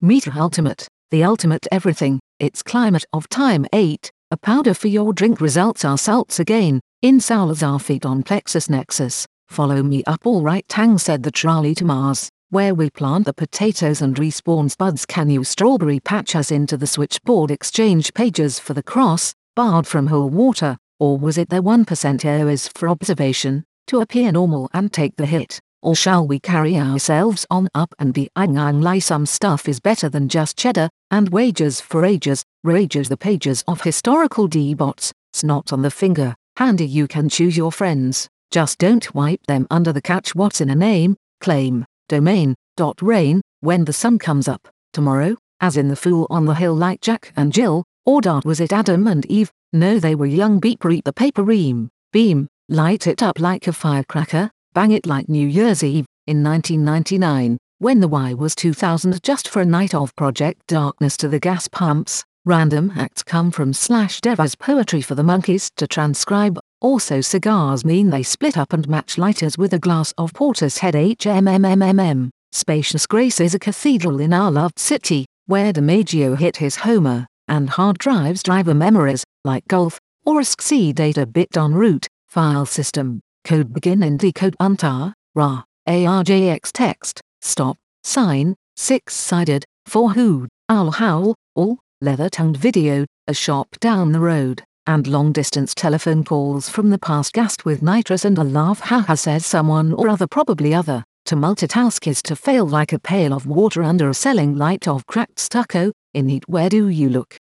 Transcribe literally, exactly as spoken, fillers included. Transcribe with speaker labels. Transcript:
Speaker 1: Meter Ultimate, the ultimate everything. It's climate of time eight. A powder for your drink results are salts again. In Salazar feet on Plexus Nexus. Follow me up alright, Tang said the trolley to Mars, where we plant the potatoes and respawns buds. Can you strawberry patch us into the switchboard exchange pages for the cross, barred from whole water, or was it the one percent areas for observation, to appear normal and take the hit? Or shall we carry ourselves on up and be ang ang lie? Some stuff is better than just cheddar, and wages for ages, rages the pages of historical D-bots, snot on the finger, handy you can choose your friends, just don't wipe them under the catch. What's in a name? Claim, domain, dot rain, when the sun comes up, tomorrow, as in the fool on the hill like Jack and Jill, or dart was it Adam and Eve? No, they were young. Beep reap the paper ream, beam, light it up like a firecracker, bang it like New Year's Eve, in nineteen ninety-nine, when the Y was two thousand. Just for a night of Project Darkness to the gas pumps, random acts come from slash dev as poetry for the monkeys to transcribe. Also cigars mean they split up and match lighters with a glass of porter's head. HMMMMM, Spacious Grace is a cathedral in our loved city, where DiMaggio hit his Homer, and hard drives driver memories, like golf, or a S C C data bit en route, file system. Code begin and decode untar, ra, arjx text, stop, sign, six-sided, for who, owl howl, all, leather-tongued video, a shop down the road, and long-distance telephone calls from the past gassed with nitrous and a laugh. Haha, says someone or other, probably other. To multitask is to fail like a pail of water under a selling light of cracked stucco. In heat, where do you look?